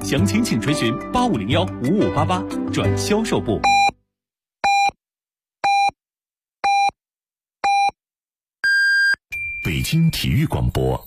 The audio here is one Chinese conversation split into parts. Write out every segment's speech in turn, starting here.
详情请垂询85015588转销售部。 北京体育广播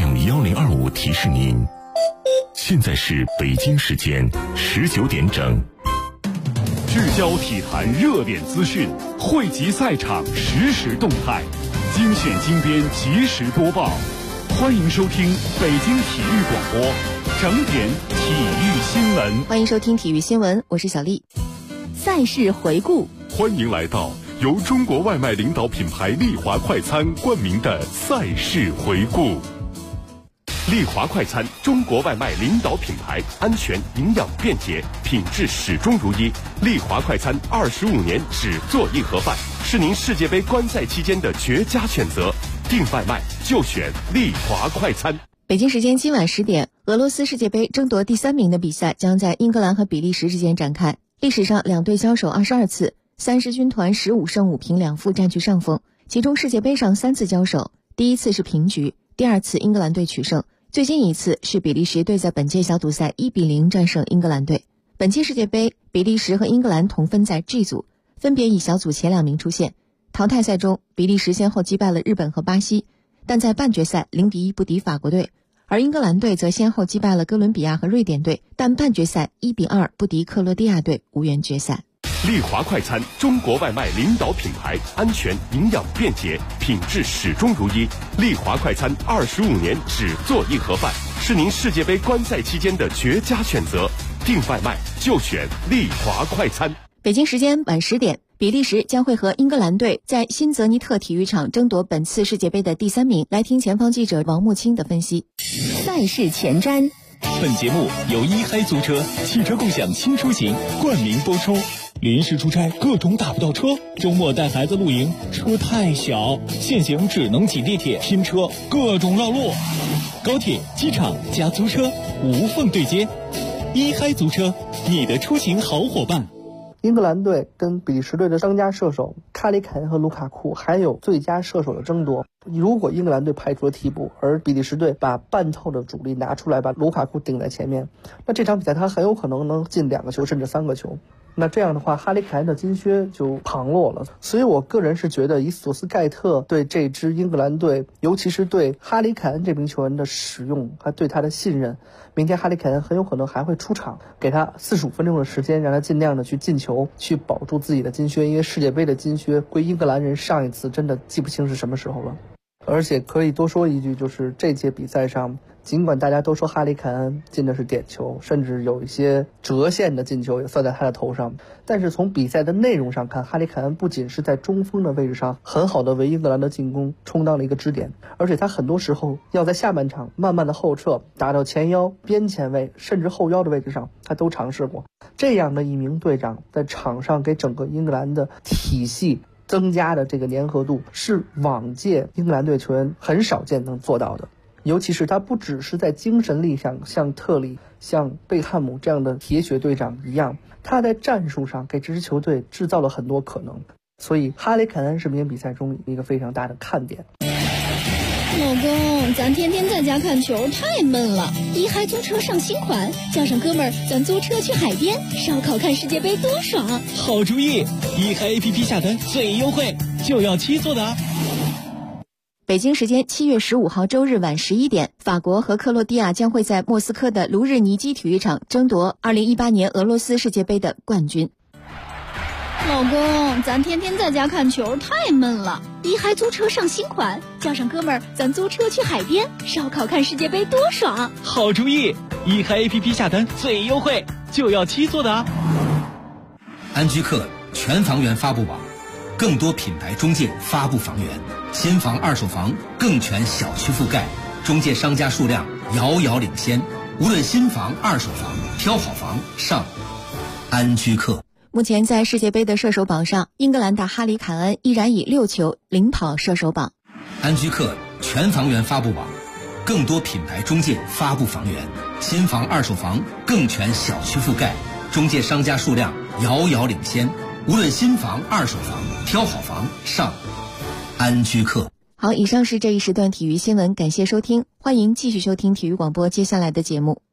FM1025提示您，现在是北京时间19点整。 聚焦体坛热点资讯，汇集赛场实时动态，精选精编及时播报。欢迎收听北京体育广播整点体育新闻。 欢迎收听体育新闻，我是小丽。赛事回顾， 欢迎来到由中国外卖领导品牌丽华快餐冠名的赛事回顾。丽华快餐，中国外卖领导品牌，安全、营养、便捷，品质始终如一。丽华快餐25年只做一盒饭，是您世界杯观赛期间的绝佳选择。订外卖就选丽华快餐。 北京时间今晚10点，俄罗斯世界杯争夺第3名的比赛将在英格兰和比利时之间展开。历史上两队交手22次，3狮军团15胜5平2负占据上风。其中世界杯上3次交手，第一次是平局，第二次英格兰队取胜，最近一次是比利时队在本届小组赛1-0战胜英格兰队。本期世界杯，比利时和英格兰同分在 G 组，分别以小组前2名出现。淘汰赛中，比利时先后击败了日本和巴西，但在半决赛0-1不敌法国队，而英格兰队则先后击败了哥伦比亚和瑞典队，但半决赛1-2不敌克罗地亚队，无缘决赛。 丽华快餐，中国外卖领导品牌，安全、营养、便捷，品质始终如一。丽华快餐25年只做一盒饭，是您世界杯观赛期间的绝佳选择。订外卖就选丽华快餐。 北京时间晚10点，比利时将会和英格兰队在新泽尼特体育场争夺本次世界杯的第3名。来听前方记者王木清的分析。赛事前瞻， 本节目由一嗨租车汽车共享轻出行冠名播出。临时出差各种打不到车，周末带孩子露营车太小，现行只能挤地铁拼车，各种绕路。高铁、机场加租车无缝对接，一嗨租车，你的出行好伙伴。 英格兰队跟比利时队的当家射手卡里凯恩和卢卡库还有最佳射手的争夺。如果英格兰队派出了替补，而比利时队把半套的主力拿出来，把卢卡库顶在前面，那这场比赛他很有可能能进2个球甚至3个球。那这样的话，哈里凯恩的金靴就旁落了。所以我个人是觉得，以索斯盖特对这支英格兰队，尤其是对哈里凯恩这名球员的使用，还对他的信任，明天哈里凯恩很有可能还会出场，给他45分钟的时间，让他尽量的去进球，去保住自己的金靴。因为世界杯的金靴归英格兰人上一次真的记不清是什么时候了。而且可以多说一句，就是这届比赛上，尽管大家都说哈里凯恩进的是点球，甚至有一些折线的进球也算在他的头上，但是从比赛的内容上看，哈里凯恩不仅是在中锋的位置上很好的为英格兰的进攻充当了一个支点，而且他很多时候要在下半场慢慢的后撤，打到前腰、边前卫甚至后腰的位置上，他都尝试过。这样的一名队长在场上给整个英格兰的体系增加的这个粘合度，是往届英格兰队球员很少见能做到的。尤其是他不只是在精神力上像特里、像贝汉姆这样的铁血队长一样，他在战术上给这支球队制造了很多可能。所以哈里凯恩是明天比赛中一个非常大的看点。 老公，咱天天在家看球太闷了，一嗨租车上新款，叫上哥们儿，咱租车去海边烧烤看世界杯多爽！ 好主意，一嗨 APP 下单最优惠，就要7座的啊！ 北京时间7月15号周日晚11点，法国和克罗地亚将会在莫斯科的卢日尼基体育场争夺2018年俄罗斯世界杯的冠军。 老公，咱天天在家看球太闷了，一嗨租车上新款，叫上哥们儿，咱租车去海边烧烤看世界杯多爽！ 好主意，一嗨 APP 下单最优惠，就要7座的啊！ 安居客全房源发布网，更多品牌中介发布房源，新房二手房更全小区覆盖，中介商家数量遥遥领先，无论新房二手房，挑好房上安居客。 目前在世界杯的射手榜上，英格兰的哈里凯恩依然以6球领跑射手榜。 安居客全房源发布网，更多品牌中介发布房源，新房二手房更全小区覆盖，中介商家数量遥遥领先，无论新房二手房，挑好房上安居客。 好，以上是这一时段体育新闻，感谢收听，欢迎继续收听体育广播接下来的节目。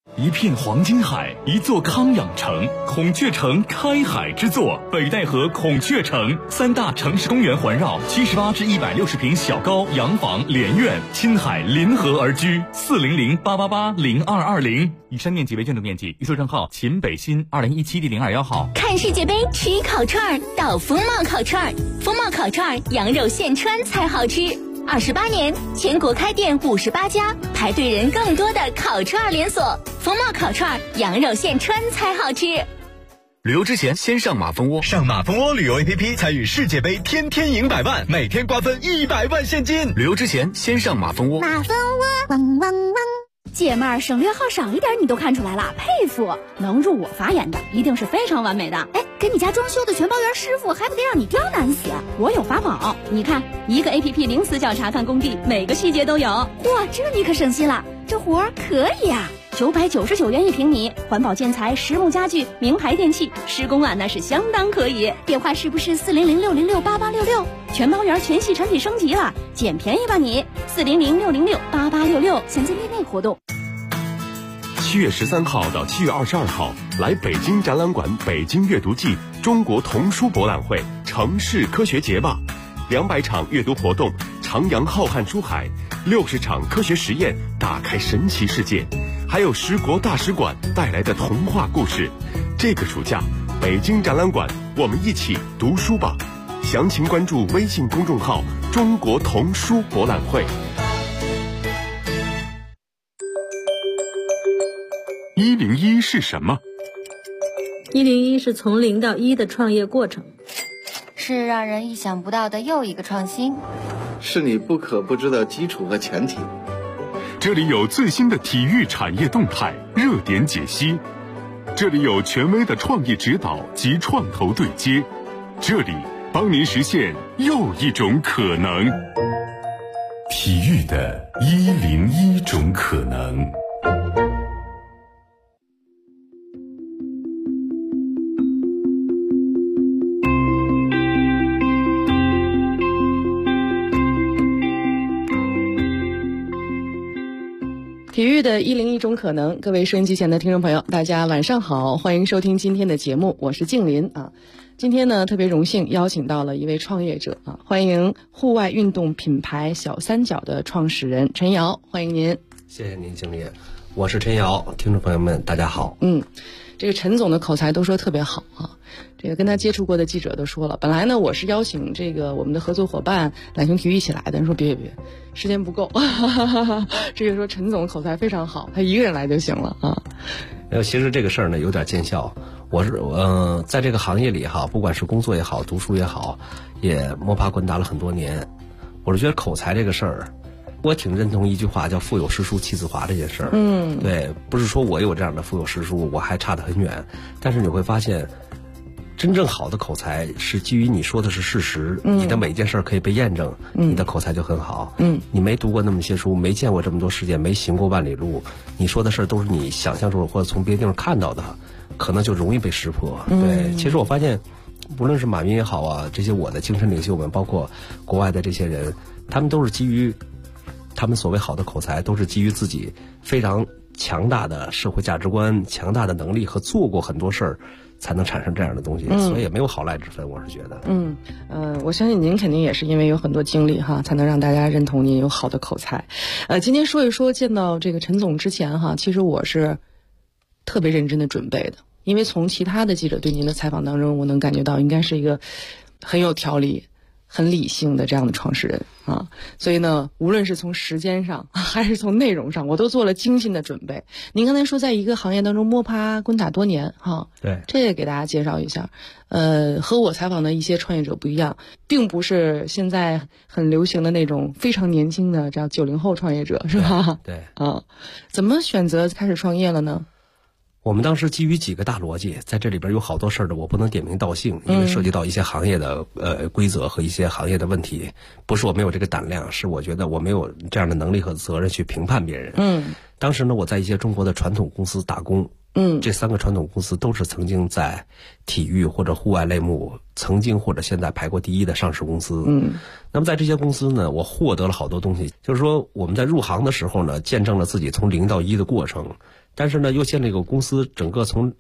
一片黄金海，一座康养城，孔雀城开海之作，北戴河孔雀城，3大城市公园环绕，78至160平小高洋房连院，亲海临河而居，400-888-0220。以上面积为建筑面积，预售账号秦北新2017第02号。 看世界杯吃烤串到风貌烤串，风貌烤串羊肉现穿才好吃。28年，全国开店58家，排队人更多的烤串连锁。风貌烤串，羊肉现穿才好吃。 旅游之前先上马蜂窝，上马蜂窝旅游 APP 参与世界杯，天天赢100万，每天瓜分100万现金。旅游之前先上马蜂窝。 马蜂窝，汪汪汪。 姐妹儿，省略号少一点你都看出来了，佩服！能入我法眼的一定是非常完美的。哎，给你家装修的全包圆师傅还不得让你刁难死？我有法宝，你看一个 APP 零死角查看工地，每个细节都有。哇，这你可省心了，这活儿可以啊！999元1平米，环保建材、实木家具、名牌电器，施工啊那是相当可以。电话是不是400-606-8866？全包圆全系产品升级了，捡便宜吧你！400-606-8866，限在店内活动。 7月13号到7月22号，来北京展览馆北京阅读季中国童书博览会城市科学节吧，200场阅读活动，徜徉浩瀚书海，60场科学实验，打开神奇世界，还有10国大使馆带来的童话故事。这个暑假，北京展览馆，我们一起读书吧！详情关注微信公众号“中国童书博览会”。 101是什么 ？101是从0到1的创业过程， 是让人意想不到的又一个创新， 是你不可不知的基础和前提。 这里有最新的体育产业动态、热点解析，这里有权威的创业指导及创投对接，这里帮您实现又一种可能。 体育的101种可能。 体育的101种可能，各位收音机前的听众朋友，大家晚上好，欢迎收听今天的节目，我是静林啊。今天呢，特别荣幸邀请到了一位创业者啊，欢迎户外运动品牌小三角的创始人陈瑶，欢迎您。 谢谢您，经理，我是陈瑶，听众朋友们大家好。 这个陈总的口才都说特别好啊，这个跟他接触过的记者都说了，本来呢我是邀请这个我们的合作伙伴懒熊体育一起来的，说别，时间不够，这个说陈总口才非常好，他一个人来就行了啊。 其实这个事儿呢有点见效，我是在这个行业里哈，不管是工作也好，读书也好，也摸爬滚打了很多年，我是觉得口才这个事儿。我挺认同一句话，叫腹有诗书气自华这件事儿。对，不是说我有这样的腹有诗书，我还差得很远。但是你会发现，真正好的口才是基于你说的是事实，你的每件事儿可以被验证，你的口才就很好。你没读过那么些书，没见过这么多世界，没行过万里路，你说的事儿都是你想象中或者从别的地方看到的，可能就容易被识破。对，其实我发现，无论是马云也好啊，这些我的精神领袖们，包括国外的这些人，他们都是基于。他们所谓好的口才，都是基于自己非常强大的社会价值观、强大的能力和做过很多事儿，才能产生这样的东西，所以也没有好赖之分，我是觉得。 我相信您肯定也是因为有很多经历哈，才能让大家认同您有好的口才。今天说一说见到这个陈总之前哈，其实我是特别认真的准备的，因为从其他的记者对您的采访当中，我能感觉到应该是一个很有条理、很理性的这样的创始人啊，所以呢，无论是从时间上还是从内容上，我都做了精心的准备。您刚才说在一个行业当中摸爬滚打多年哈， 对， 这也给大家介绍一下。和我采访的一些创业者不一样，并不是现在很流行的那种非常年轻的这样90后创业者，是吧？ 对啊，怎么选择开始创业了呢？ 我们当时基于几个大逻辑，在这里边有好多事儿的，我不能点名道姓，因为涉及到一些行业的规则和一些行业的问题，不是我没有这个胆量，是我觉得我没有这样的能力和责任去评判别人。当时呢，我在一些中国的传统公司打工，这3个传统公司都是曾经在体育或者户外类目曾经或者现在排过第1的上市公司。那么在这些公司呢，我获得了好多东西，就是说我们在入行的时候呢，见证了自己从0到1的过程， 但是呢又建立一个公司，整个从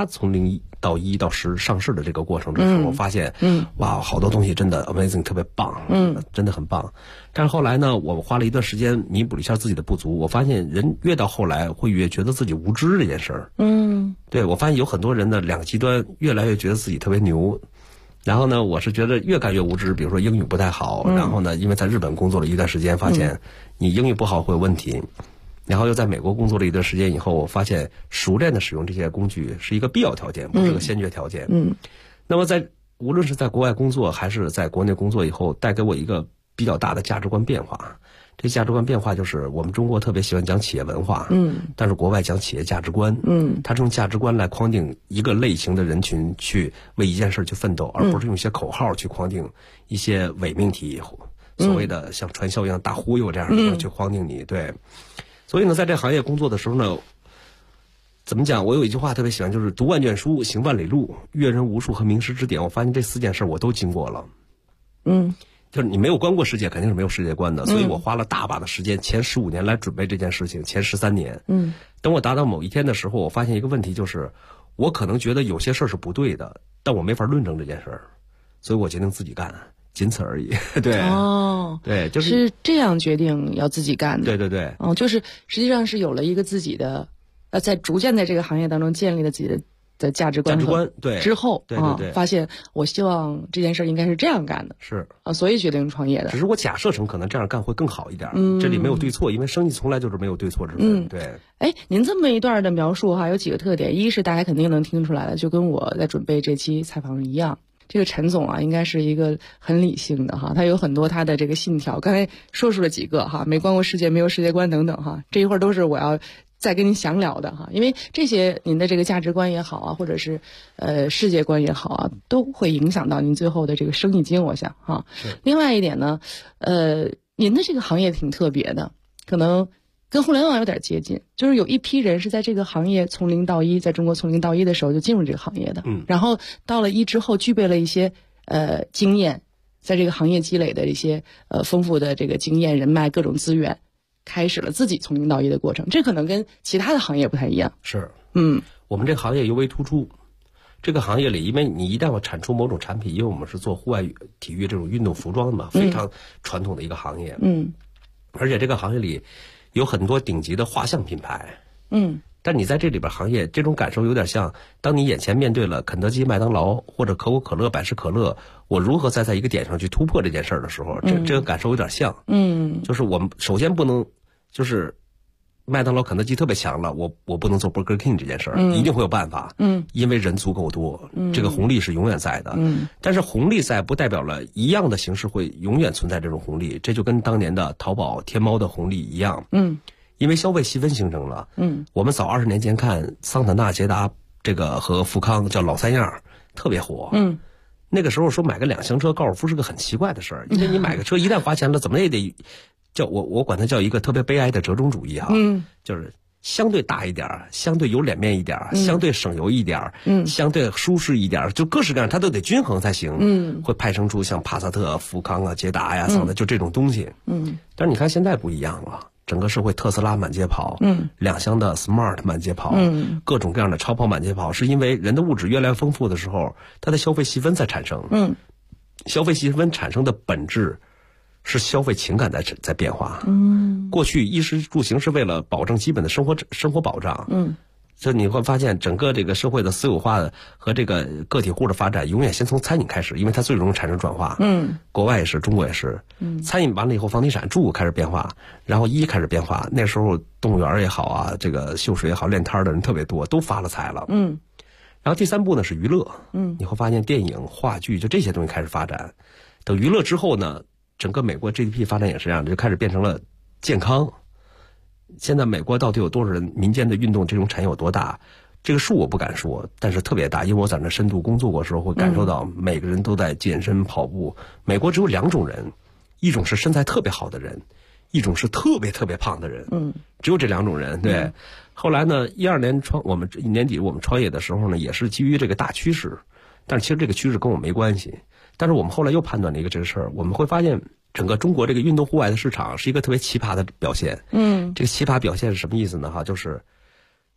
0到1到10上市的这个过程的时候，发现哇，好多东西真的 amazing， 特别棒，真的很棒。但是后来呢，我花了一段时间弥补了一下自己的不足，我发现人越到后来会越觉得自己无知这件事儿。对，我发现有很多人的两个极端，越来越觉得自己特别牛。然后呢，我是觉得越干越无知，比如说英语不太好，然后呢，因为在日本工作了一段时间，发现你英语不好会有问题。然后又在美国工作了一段时间以后，我发现熟练的使用这些工具是一个必要条件，不是个先决条件。那么无论是在国外工作还是在国内工作以后，带给我一个比较大的价值观变化。这价值观变化就是我们中国特别喜欢讲企业文化，但是国外讲企业价值观，他这种价值观来框定一个类型的人群去为一件事去奋斗，而不是用一些口号去框定一些伪命题，所谓的像传销一样大忽悠这样的去框定你。对。所以呢，在这行业工作的时候呢，怎么讲？我有一句话特别喜欢，就是读万卷书，行万里路，阅人无数和名师指点。我发现这4件事我都经过了。就是你没有观过世界，肯定是没有世界观的。所以我花了大把的时间，前15年来准备这件事情，前13年。等我达到某一天的时候，我发现一个问题，就是我可能觉得有些事儿是不对的，但我没法论证这件事儿，所以我决定自己干。仅此而已。对对， 就是这样决定要自己干的。 对就是实际上是有了一个自己的在逐渐在这个行业当中建立了自己的价值观对之后， 对发现我希望这件事应该是这样干的， 是所以决定创业的。 只是我假设成可能这样干会更好一点，这里没有对错，因为生意从来就是没有对错之分。对。 您这么一段的描述有几个特点，一是大家肯定能听出来的，就跟我在准备这期采访一样。这个陈总应该是一个很理性的他有很多他的这个信条，刚才说出了几个没观过世界，没有世界观等等这一会儿都是我要再跟您详聊的因为这些您的这个价值观也好或者是世界观也好都会影响到您最后的这个生意经，我想另外一点呢，您的这个行业挺特别的，可能跟互联网有点接近，就是有一批人是在这个行业从0到1，在中国从0到1的时候就进入这个行业的，然后到了1之后具备了一些经验，在这个行业积累的一些丰富的这个经验、人脉、各种资源，开始了自己从0到1的过程。这可能跟其他的行业不太一样。 是，我们这个行业尤为突出。这个行业里，因为你一旦要产出某种产品，因为我们是做户外体育这种运动服装的嘛，非常传统的一个行业。而且这个行业里有很多顶级的画像品牌，但你在这里边行业，这种感受有点像，当你眼前面对了肯德基、麦当劳或者可口可乐、百事可乐，我如何在一个点上去突破这件事儿的时候，这个感受有点像，就是我们首先不能就是麦当劳、肯德基特别强了，我不能做 Burger King 这件事儿，一定会有办法，因为人足够多，这个红利是永远在的，但是红利在不代表了一样的形式会永远存在这种红利，这就跟当年的淘宝、天猫的红利一样，因为消费细分形成了，我们早20年前看桑塔纳、捷达这个和富康叫老三样，特别火，那个时候说买个2厢车高尔夫是个很奇怪的事儿，因为你买个车一旦花钱了，怎么也得叫我管它叫一个特别悲哀的折中主义就是相对大一点，相对有脸面一点，相对省油一点，相对舒适一点，就各式各样它都得均衡才行，会派生出像帕萨特、富康啊、捷达呀，就这种东西，但是你看现在不一样了。整个社会特斯拉满街跑，2厢的 Smart 满街跑，各种各样的超跑满街跑，是因为人的物质越来越丰富的时候，它的消费细分在产生，消费细分产生的本质是消费情感在变化，过去衣食住行是为了保证基本的生活保障，所以你会发现整个这个社会的私有化和这个个体户的发展永远先从餐饮开始，因为它最容易产生转化，国外也是，中国也是，餐饮完了以后房地产住开始变化，然后衣开始变化，那时候动物园也好啊，这个秀水也好，练摊的人特别多，都发了财了，然后第3步呢是娱乐，你会发现电影、话剧就这些东西开始发展，等娱乐之后呢，整个美国 GDP 发展也是这样的，就开始变成了健康。现在美国到底有多少人民间的运动这种产业有多大？这个数我不敢说，但是特别大，因为我在那深度工作过的时候会感受到每个人都在健身跑步。美国只有2种人，一种是身材特别好的人，一种是特别特别胖的人，只有这2种人。对，后来呢，12年我们年底我们创业的时候呢，也是基于这个大趋势，但是其实这个趋势跟我没关系。但是我们后来又判断了一个这个事儿，我们会发现整个中国这个运动户外的市场是一个特别奇葩的表现。这个奇葩表现是什么意思呢？就是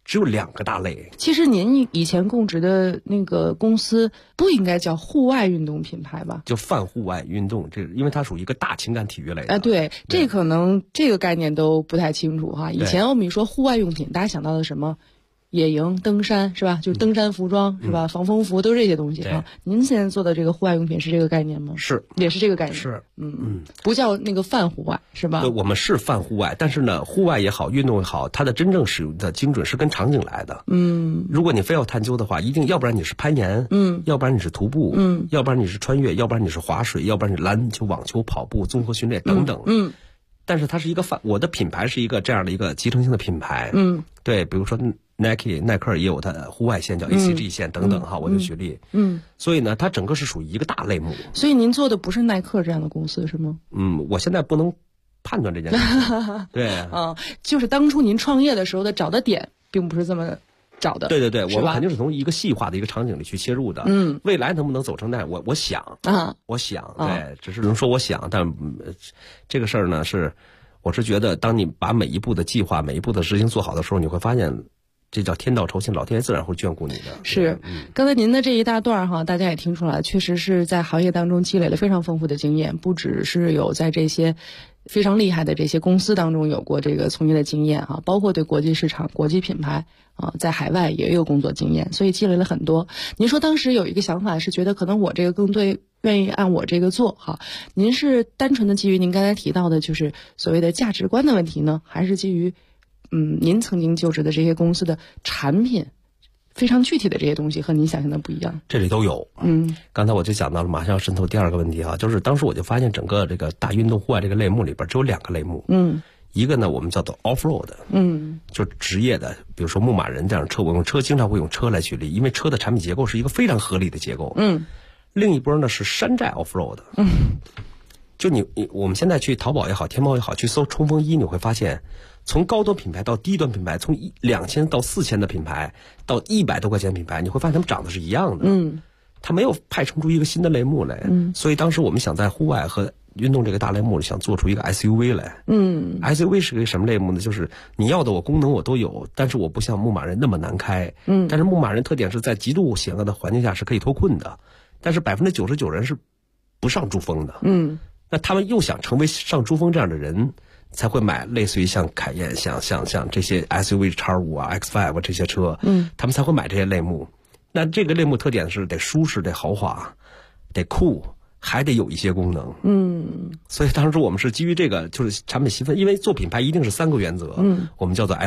只有2个大类。 其实您以前供职的那个公司不应该叫户外运动品牌吧？ 就泛户外运动，这因为它属于一个大情感体育类的。 对，这可能这个概念都不太清楚哈。以前我们一说户外用品，大家想到的什么？野营、登山是吧？就是登山服装是吧？防风服都是这些东西啊。您现在做的这个户外用品是这个概念吗？ 是， 也是这个概念。 是， 不叫那个泛户外是吧？ 对，我们是泛户外，但是呢，户外也好，运动也好，它的真正使用的精准是跟场景来的。如果你非要探究的话，一定要不然你是攀岩，要不然你是徒步，要不然你是穿越，要不然你是划水，要不然你篮球、网球、跑步、综合训练等等。但是它是一个我的品牌是一个这样的一个集成性的品牌。对，比如说耐克也有它的户外线叫 ACG 线等等哈，我就举例。所以呢，它整个是属于一个大类目。 所以您做的不是耐克这样的公司是吗？ 我现在不能判断这件事。对， 就是当初您创业的时候的找的点，并不是这么找的。 对，我们肯定是从一个细化的一个场景里去切入的。未来能不能走成那样，我想对，只是能说我想，但这个事儿呢我是觉得，当你把每一步的计划、每一步的执行做好的时候，你会发现，这叫天道酬勤，老天爷自然会眷顾你的。 是，刚才您的这一大段哈，大家也听出来，确实是在行业当中积累了非常丰富的经验，不只是有在这些非常厉害的这些公司当中有过这个从业的经验哈，包括对国际市场、国际品牌在海外也有工作经验，所以积累了很多。您说当时有一个想法是觉得可能我这个更对，愿意按我这个做哈。您是单纯的基于您刚才提到的就是所谓的价值观的问题呢，还是基于您曾经就职的这些公司的产品非常具体的这些东西和您想象的不一样？ 这里都有。刚才我就讲到了，马上要渗透第2个问题哈，就是当时我就发现整个这个大运动户外这个类目里边只有2个类目。一个呢我们叫做 off-road， 就是职业的，比如说牧马人这样的车，我用车经常会用车来举例，因为车的产品结构是一个非常合理的结构。另一波呢是山寨 off-road。就我们现在去淘宝也好，天猫也好，去搜冲锋衣，你会发现，从高端品牌到低端品牌，从2000到4000的品牌到100多块钱的品牌，你会发现它们长得是一样的。它没有派生出一个新的类目来。所以当时我们想在户外和运动这个大类目里想做出一个 SUV 来。SUV 是个什么类目呢？就是你要的功能我都有，但是我不像牧马人那么难开。但是牧马人特点是在极度险恶的环境下是可以脱困的，但是99%人是不上珠峰的。那他们又想成为上珠峰这样的人，才会买类似于像凯宴、像这些 SUV X5 啊、X5 这些车。他们才会买这些类目。那这个类目特点是得舒适、得豪华、得酷，还得有一些功能。所以当时我们是基于这个，就是产品细分，因为做品牌一定是3个原则。我们叫做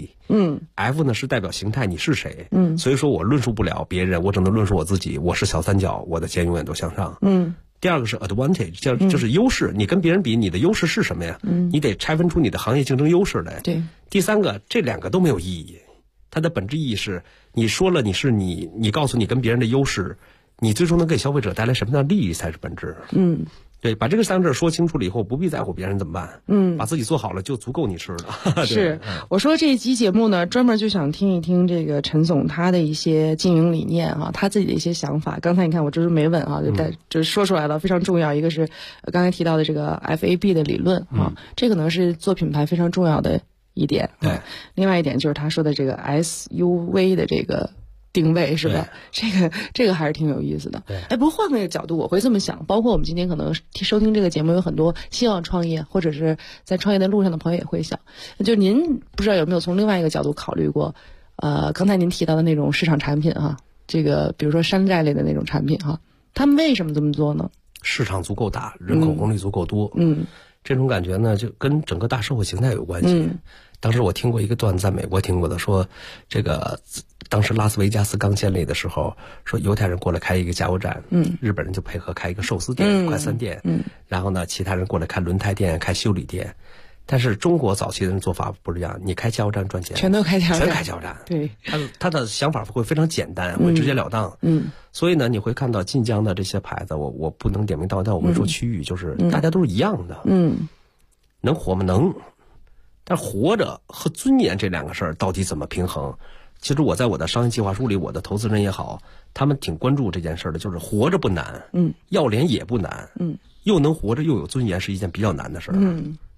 FAB。F 呢是代表形态，你是谁。所以说我论述不了别人，我只能论述我自己。我是小三角，我的肩永远都向上。第2个是 advantage， 就是优势，你跟别人比，你的优势是什么呀？你得拆分出你的行业竞争优势来。 对。 第3个，这2个都没有意义。它的本质意义是，你说了你是你告诉你跟别人的优势，你最终能给消费者带来什么样的利益才是本质。对，把这个3个字说清楚了以后，不必在乎别人怎么办。把自己做好了就足够你吃了。 是，我说这一期节目呢，专门就想听一听这个陈总他的一些经营理念啊，他自己的一些想法。刚才你看我这是没问啊，就说出来了，非常重要。一个是刚才提到的这个 FAB 的理论啊，这可能是做品牌非常重要的一点。 对， 另外一点就是他说的这个 SUV 的这个定位是吧？这个还是挺有意思的。不过换个角度，我会这么想，包括我们今天可能收听这个节目有很多希望创业或者是在创业的路上的朋友也会想，就您不知道有没有从另外一个角度考虑过，刚才您提到的那种市场产品哈，这个比如说山寨类的那种产品哈，他们为什么这么做呢？ 市场足够大，人口红利足够多。这种感觉呢，就跟整个大社会形态有关系。当时我听过一个段子，在美国听过的，说这个当时拉斯维加斯刚建立的时候，说犹太人过来开一个加油站，日本人就配合开一个寿司店、快餐店，然后呢，其他人过来开轮胎店、开修理店。但是中国早期的人做法不是这样，你开加油站赚钱， 全都开加油站， 全开加油站。 对， 他的想法会非常简单，会直截了当。所以呢，你会看到晋江的这些牌子，我不能点名道姓，但我们说区域就是大家都是一样的。能活吗？能。但活着和尊严这2个事儿到底怎么平衡？其实我在我的商业计划书里，我的投资人也好，他们挺关注这件事的，就是活着不难，要脸也不难，又能活着又有尊严是一件比较难的事儿。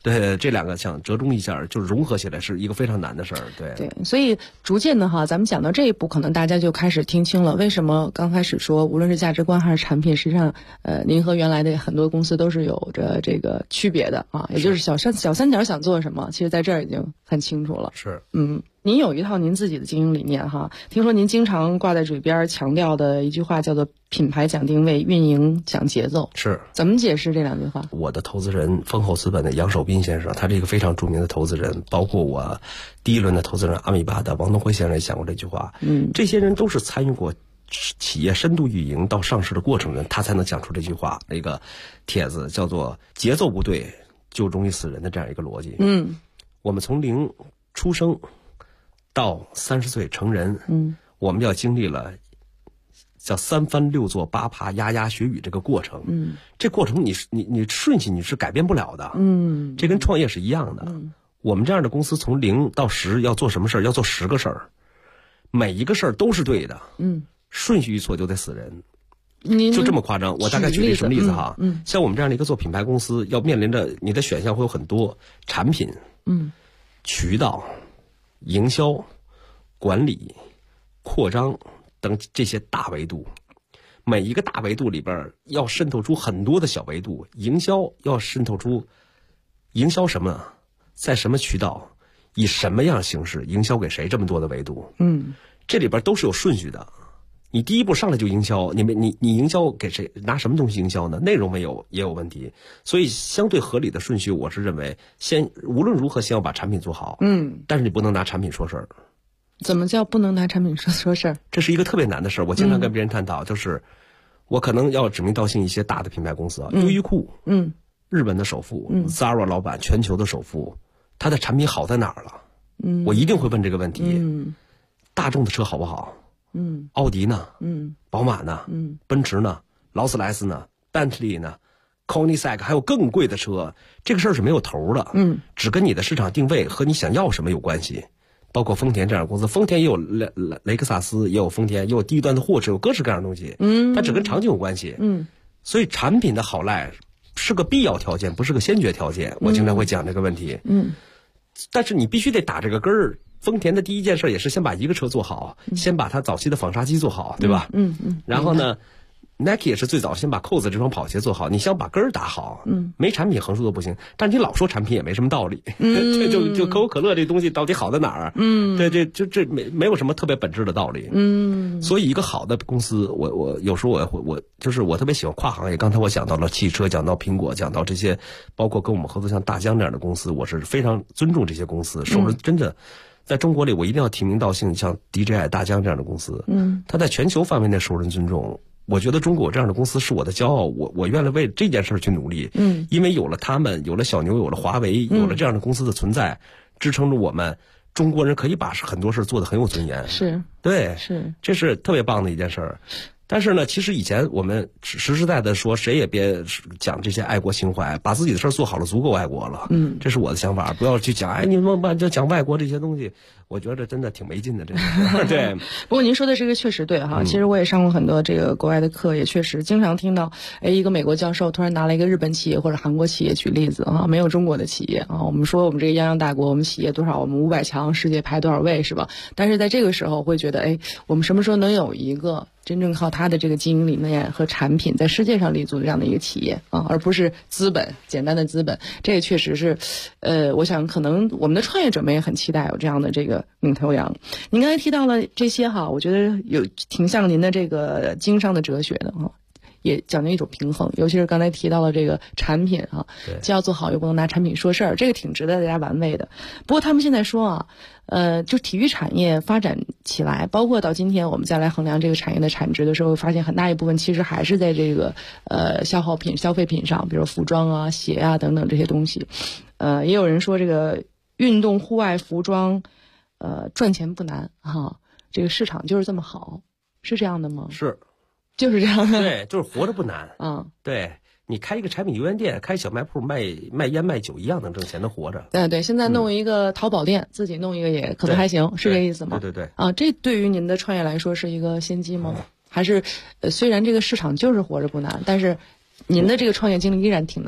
对，这两个想折中一下，就是融合起来是一个非常难的事儿。 对，所以逐渐的哈，咱们讲到这一步，可能大家就开始听清了为什么刚开始说，无论是价值观还是产品，实际上您和原来的很多公司都是有着这个区别的啊，也就是小三角想做什么，其实在这儿已经很清楚了。 是， 您有一套您自己的经营理念哈，听说您经常挂在嘴边强调的一句话叫做品牌讲定位，运营讲节奏。 是， 怎么解释这两句话？ 我的投资人丰厚资本的杨守斌先生，他是一个非常著名的投资人，包括我第一轮的投资人阿米巴的王东辉先生也讲过这句话。这些人都是参与过企业深度运营到上市的过程人，他才能讲出这句话。那个帖子叫做节奏不对就容易死人的这样一个逻辑。我们从零出生到30岁成人，我们要经历了叫3翻6坐8爬牙牙学语这个过程。这过程你顺序你是改变不了的。这跟创业是一样的。我们这样的公司从0到10要做什么事儿？要做10个事儿，每一个事儿都是对的。顺序一错就得死人。就这么夸张。我大概举例什么例子哈？像我们这样的一个做品牌公司，要面临着你的选项会有很多，产品、渠道、营销、管理、扩张等这些大维度，每一个大维度里边要渗透出很多的小维度。营销要渗透出营销什么，在什么渠道，以什么样形式营销给谁，这么多的维度。这里边都是有顺序的。你第一步上来就营销，你营销给谁，拿什么东西营销呢？内容没有也有问题。所以相对合理的顺序，我是认为无论如何先要把产品做好。但是你不能拿产品说事儿。 怎么叫不能拿产品说事儿？ 这是一个特别难的事儿。我经常跟别人探讨，就是我可能要指名道姓一些大的品牌公司啊，优衣库，日本的首富，Zara 老板，全球的首富，他的产品好在哪儿了？我一定会问这个问题。大众的车好不好？奥迪呢？宝马呢？奔驰呢？劳斯莱斯呢？班特利呢？Koenigsegg 还有更贵的车，这个事儿是没有头的。只跟你的市场定位和你想要什么有关系。包括丰田这样的公司，丰田也有雷克萨斯，也有丰田，也有低端的货车，有各式各样的东西。它只跟场景有关系。所以产品的好赖是个必要条件，不是个先决条件。我经常会讲这个问题。但是你必须得打这个根儿。丰田的第一件事也是先把一个车做好，先把它早期的纺纱机做好，对吧？然后呢，Nike 也是最早先把扣子这双跑鞋做好。你想把根儿打好，没产品横竖都不行。但是你老说产品也没什么道理。就可口可乐这东西到底好在哪儿？对，这没有什么特别本质的道理。所以一个好的公司，我有时候我就是我特别喜欢跨行业。刚才我讲到了汽车，讲到苹果，讲到这些，包括跟我们合作像大疆这样的公司，我是非常尊重这些公司，受人真的。在中国里，我一定要提名道姓，像 DJI、大疆这样的公司，它在全球范围内受人尊重。我觉得中国这样的公司是我的骄傲，我愿意为这件事去努力。因为有了他们，有了小牛，有了华为，有了这样的公司的存在，支撑着我们中国人可以把很多事做得很有尊严。 是， 对， 是， 这是特别棒的一件事儿。但是呢，其实以前我们实实在在说，谁也别讲这些爱国情怀，把自己的事儿做好了，足够爱国了。这是我的想法，不要去讲，你们就讲外国这些东西，我觉得真的挺没劲的。这个对。 不过您说的这个确实对哈，其实我也上过很多这个国外的课，也确实经常听到，一个美国教授突然拿了一个日本企业或者韩国企业举例子啊，没有中国的企业啊。我们说我们这个泱泱大国，我们企业多少，我们500强，世界排多少位是吧？但是在这个时候会觉得，我们什么时候能有一个真正靠他的这个经营理念和产品在世界上立足的这样的一个企业啊，而不是资本，简单的资本。这也确实是，我想可能我们的创业者们也很期待有这样的这个领头羊。您刚才提到了这些哈，我觉得有挺像您的这个经商的哲学的哈，也讲究一种平衡，尤其是刚才提到了这个产品啊，既要做好又不能拿产品说事儿，这个挺值得大家玩味的。不过他们现在说啊，就体育产业发展起来，包括到今天我们再来衡量这个产业的产值的时候，会发现很大一部分其实还是在这个消耗品、消费品上，比如服装啊、鞋啊等等这些东西。也有人说这个运动户外服装，赚钱不难哈，这个市场就是这么好，是这样的吗？ 是。 就是这样的， 对，就是活着不难。对，你开一个产品油源店，开小卖铺卖烟卖酒一样能挣钱的活着。 对，现在弄一个淘宝店，自己弄一个也可能还行，是这意思吗？ 对。 这对于您的创业来说是一个先机吗？还是虽然这个市场就是活着不难，但是您的这个创业经历依然挺难？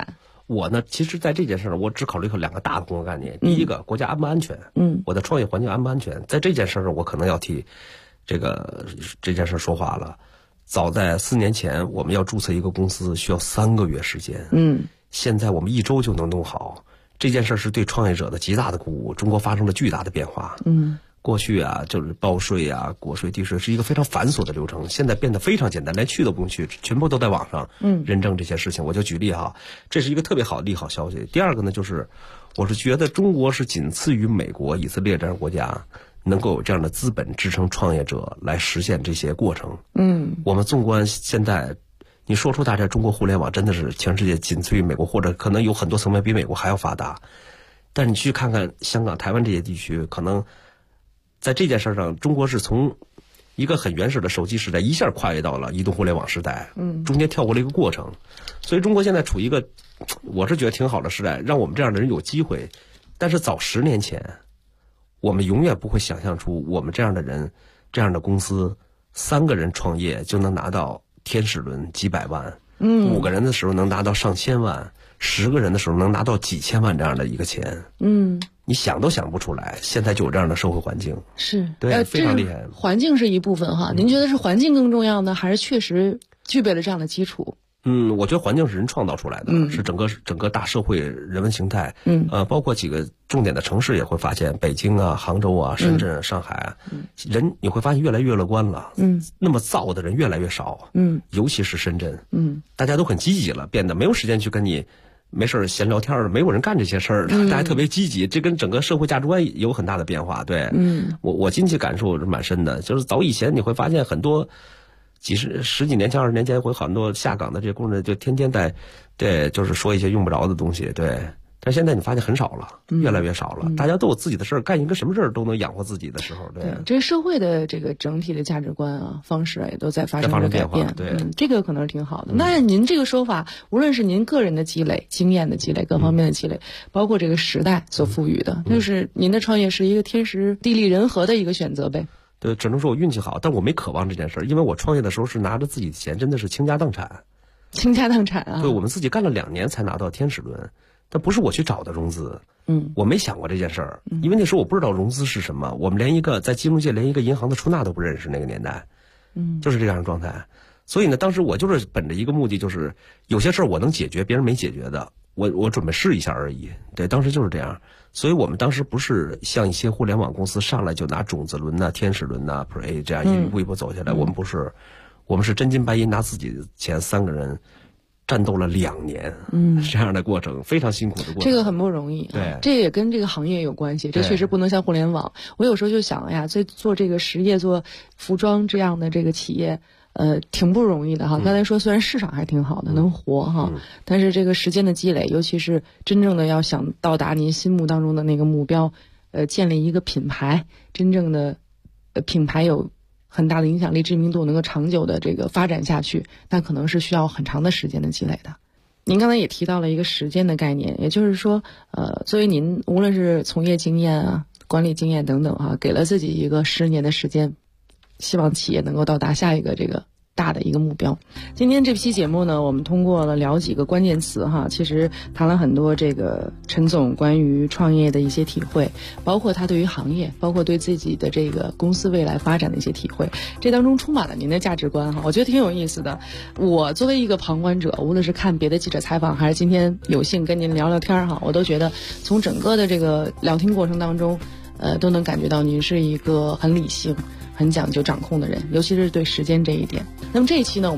我呢，其实在这件事儿，我只考虑2个大的工作概念。第一个，国家安不安全？我的创业环境安不安全？在这件事儿上，我可能要替这件事儿说话了。早在4年前，我们要注册一个公司需要3个月时间。现在我们1周就能弄好。这件事是对创业者的极大的鼓舞。中国发生了巨大的变化。过去啊，就是报税啊、国税、地税是一个非常繁琐的流程，现在变得非常简单，连去都不用去，全部都在网上认证这些事情。我就举例哈，这是一个特别好的利好消息。第二个呢，就是我是觉得中国是仅次于美国、以色列这样的国家，能够有这样的资本支撑创业者来实现这些过程。我们纵观现在，你说出大家中国互联网真的是全世界仅次于美国，或者可能有很多层面比美国还要发达。但是你去看看香港、台湾这些地区，可能在这件事上，中国是从一个很原始的手机时代一下跨越到了移动互联网时代，中间跳过了一个过程。所以中国现在处于一个我是觉得挺好的时代，让我们这样的人有机会。但是早10年前，我们永远不会想象出我们这样的人、这样的公司3个人创业就能拿到天使轮几百万，5个人的时候能拿到上千万，10个人的时候能拿到几千万这样的一个钱。你想都想不出来，现在就有这样的社会环境， 是对，非常厉害。 环境是一部分哈，您觉得是环境更重要呢，还是确实具备了这样的基础？ 我觉得环境是人创造出来的，是整个大社会人文形态。包括几个重点的城市也会发现，北京啊、杭州啊、深圳、上海啊，人你会发现越来越乐观了。那么造的人越来越少。尤其是深圳。大家都很积极了，变得没有时间去跟你没事闲聊天了，没有人干这些事儿了，大家特别积极，这跟整个社会价值观有很大的变化。对，我近期感受是蛮深的，就是早以前你会发现很多十几年前、20年前，会很多下岗的这些工人就天天在，对，就是说一些用不着的东西，对。但现在你发现很少了，越来越少了，大家都有自己的事儿，干一个什么事儿都能养活自己的时候，对。 这社会的这个整体的价值观啊、方式也都在发生着改变， 对， 这个可能是挺好的。那您这个说法，无论是您个人的积累、经验的积累、各方面的积累，包括这个时代所赋予的，就是您的创业是一个天时地利人和的一个选择呗。 对，只能说我运气好，但我没渴望这件事儿，因为我创业的时候是拿着自己的钱，真的是倾家荡产。 倾家荡产啊！ 对，我们自己干了2年才拿到天使轮，但不是我去找的融资。我没想过这件事儿，因为那时候我不知道融资是什么，我们在金融界连一个银行的出纳都不认识，那个年代，就是这样的状态。所以呢，当时我就是本着一个目的，就是有些事儿我能解决，别人没解决的，我准备试一下而已。对，当时就是这样。所以我们当时不是像一些互联网公司上来就拿种子轮呐、天使轮呐、Pre 这样一步一步走下来，我们不是，我们是真金白银拿自己的钱，3个人战斗了2年，这样的过程非常辛苦的过程， 这个很不容易。对，这也跟这个行业有关系，这确实不能像互联网。我有时候就想呀，做这个实业、做服装这样的这个企业。挺不容易的哈。刚才说虽然市场还挺好的，能活哈，但是这个时间的积累，尤其是真正的要想到达您心目当中的那个目标，建立一个品牌，真正的品牌有很大的影响力、知名度，能够长久的这个发展下去，那可能是需要很长的时间的积累的。您刚才也提到了一个时间的概念，也就是说，作为您无论是从业经验啊、管理经验等等哈，给了自己一个10年的时间。希望企业能够到达下一个这个大的一个目标。今天这期节目呢，我们通过了聊几个关键词哈，其实谈了很多这个陈总关于创业的一些体会，包括他对于行业，包括对自己的这个公司未来发展的一些体会，这当中充满了您的价值观哈，我觉得挺有意思的。我作为一个旁观者，无论是看别的记者采访，还是今天有幸跟您聊聊天哈，我都觉得从整个的这个聊天过程当中，都能感觉到您是一个很理性、很讲究掌控的人，尤其是对时间这一点。那么这一期呢，我们